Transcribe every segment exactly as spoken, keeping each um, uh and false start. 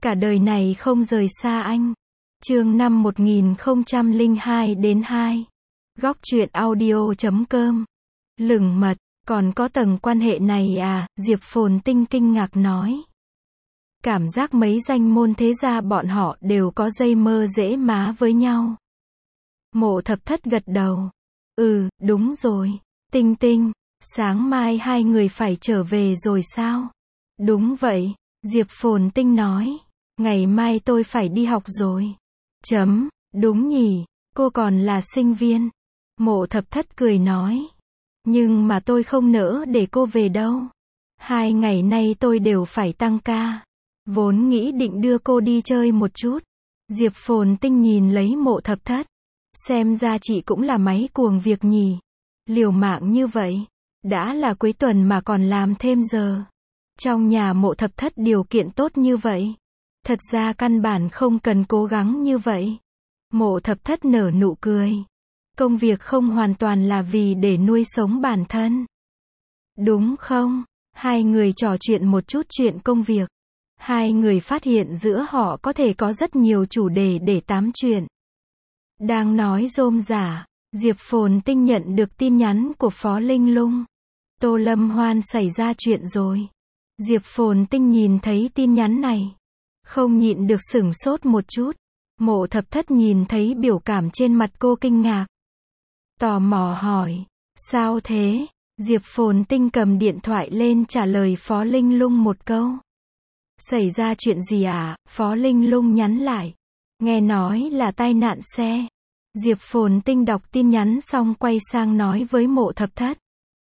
Cả đời này không rời xa anh. Chương năm một nghìn không trăm lẻ hai đến hai. Góc truyện audio chấm com. Lửng mật, còn có tầng quan hệ này à, Diệp Phồn Tinh kinh ngạc nói. Cảm giác mấy danh môn thế gia bọn họ đều có dây mơ dễ má với nhau. Mộ Thập Thất gật đầu. Ừ, đúng rồi. Tinh Tinh, sáng mai hai người phải trở về rồi sao? Đúng vậy, Diệp Phồn Tinh nói. Ngày mai tôi phải đi học rồi. Chấm, đúng nhỉ, cô còn là sinh viên. Mộ Thập Thất cười nói. Nhưng mà tôi không nỡ để cô về đâu. Hai ngày nay tôi đều phải tăng ca. Vốn nghĩ định đưa cô đi chơi một chút. Diệp Phồn Tinh nhìn lấy Mộ Thập Thất. Xem ra chị cũng là máy cuồng việc nhỉ. Liều mạng như vậy. Đã là cuối tuần mà còn làm thêm giờ. Trong nhà Mộ Thập Thất điều kiện tốt như vậy. Thật ra căn bản không cần cố gắng như vậy. Mộ Thập Thất nở nụ cười. Công việc không hoàn toàn là vì để nuôi sống bản thân. Đúng không? Hai người trò chuyện một chút chuyện công việc. Hai người phát hiện giữa họ có thể có rất nhiều chủ đề để tám chuyện. Đang nói rôm rả, Diệp Phồn Tinh nhận được tin nhắn của Phó Linh Lung. Tô Lâm Hoan xảy ra chuyện rồi. Diệp Phồn Tinh nhìn thấy tin nhắn này. Không nhịn được sửng sốt một chút. Mộ Thập Thất nhìn thấy biểu cảm trên mặt cô kinh ngạc. Tò mò hỏi. Sao thế? Diệp Phồn Tinh cầm điện thoại lên trả lời Phó Linh Lung một câu. Xảy ra chuyện gì à? Phó Linh Lung nhắn lại. Nghe nói là tai nạn xe. Diệp Phồn Tinh đọc tin nhắn xong quay sang nói với Mộ Thập Thất.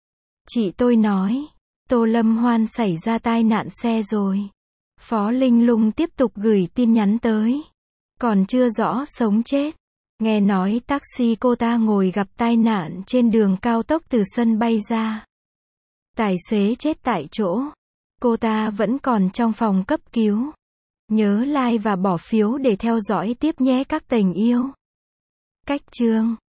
Chị tôi nói. Tô Lâm Hoan xảy ra tai nạn xe rồi. Phó Linh Lung tiếp tục gửi tin nhắn tới. Còn chưa rõ sống chết. Nghe nói taxi cô ta ngồi gặp tai nạn trên đường cao tốc từ sân bay ra. Tài xế chết tại chỗ. Cô ta vẫn còn trong phòng cấp cứu. Nhớ like và bỏ phiếu để theo dõi tiếp nhé các tình yêu. Cách chương